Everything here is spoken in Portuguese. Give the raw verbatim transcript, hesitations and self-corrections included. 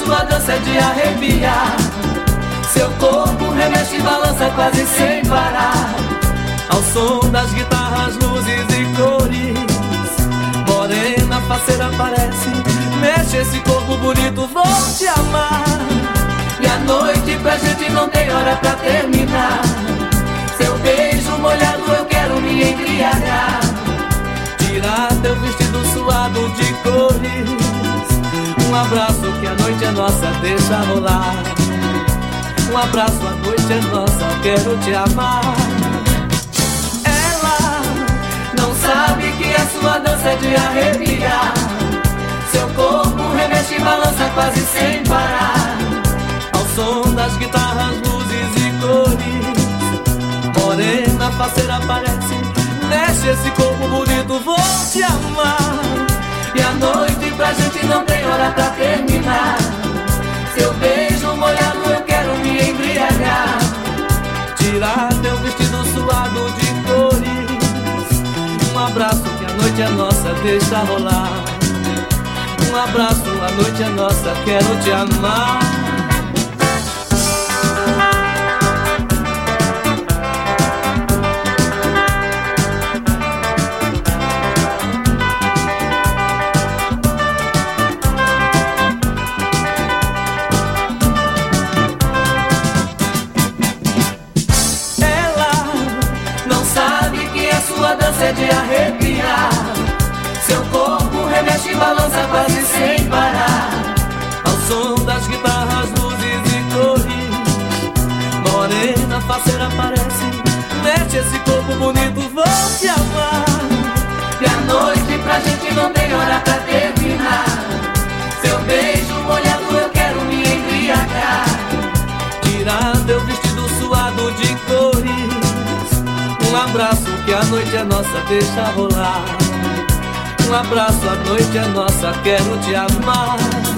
sua dança é de arrepiar. Seu corpo remexe e balança quase sem parar, ao som das guitarras, luzes e cores. Morena, faceira, parece, mexe esse corpo bonito, vou te amar. E a noite pra gente não tem hora pra terminar. Seu beijo molhado eu quero me embriagar. Tirar teu vestido suado de cores. Um abraço que a noite é nossa, deixa rolar. Um abraço, a noite é nossa, quero te amar. Ela não sabe que a sua dança é de arrepiar. Seu corpo remexe e balança quase sem parar, ao som das guitarras, luzes e cores. Morena, faceira, parece, mexe esse corpo bonito, vou te amar. E a noite pra gente não tem hora pra terminar. Seu beijo molhado eu quero me embriagar. Tirar teu vestido suado de cores. Um abraço que a noite é nossa, deixa rolar. Um abraço, a noite é nossa, quero te amar. É de arrepiar. Seu corpo remexe e balança quase sem parar, ao som das guitarras, luzes e cores. Morena, faceira, parece, mexe esse corpo bonito, vou te amar. E a noite pra gente não tem hora pra terminar. Seu beijo molhado eu quero me embriagar. Tirar teu vestido suado de cores. Um abraço que a noite é nossa, deixa rolar. Um abraço, a noite é nossa, quero te amar.